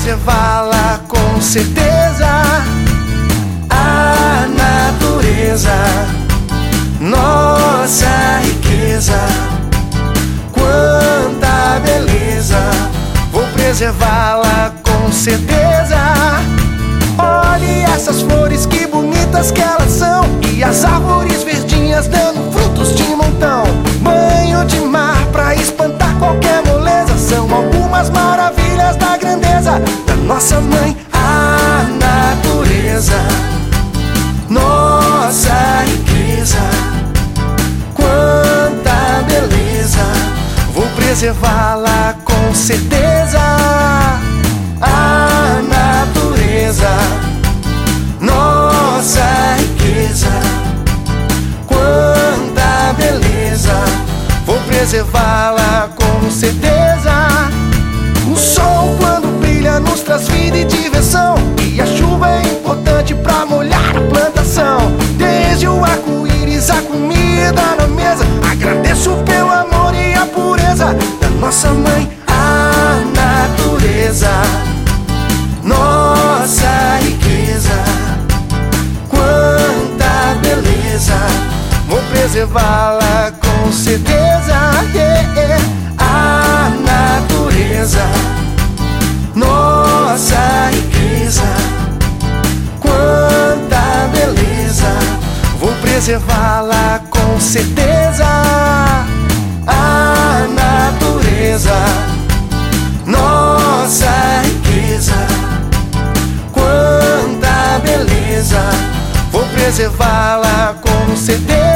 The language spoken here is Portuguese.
preservá-la com certeza. A natureza, nossa riqueza, quanta beleza, vou preservá-la com certeza. Olhe essas flores, que bonitas que elas são, e as árvores verdinhas dando frutos de montão. Banho de mar pra espantar qualquer moleza, são algumas maravilhas da grandeza da nossa mãe, a natureza. Nossa riqueza, quanta beleza, vou preservá-la com certeza. A natureza, nossa riqueza, quanta beleza, vou preservá-la com certeza. O sol, quando brilha, nos traz vida e diversão, e a chuva é importante pra molhar a plantação. Desde o arco-íris, a comida na mesa, agradeço pelo amor e a pureza da nossa mãe, a natureza. Nossa riqueza, quanta beleza, vou preservá-la com certeza. A natureza, nossa riqueza, quanta beleza, vou preservá-la com certeza. A natureza, nossa riqueza, quanta beleza, vou preservá-la com certeza.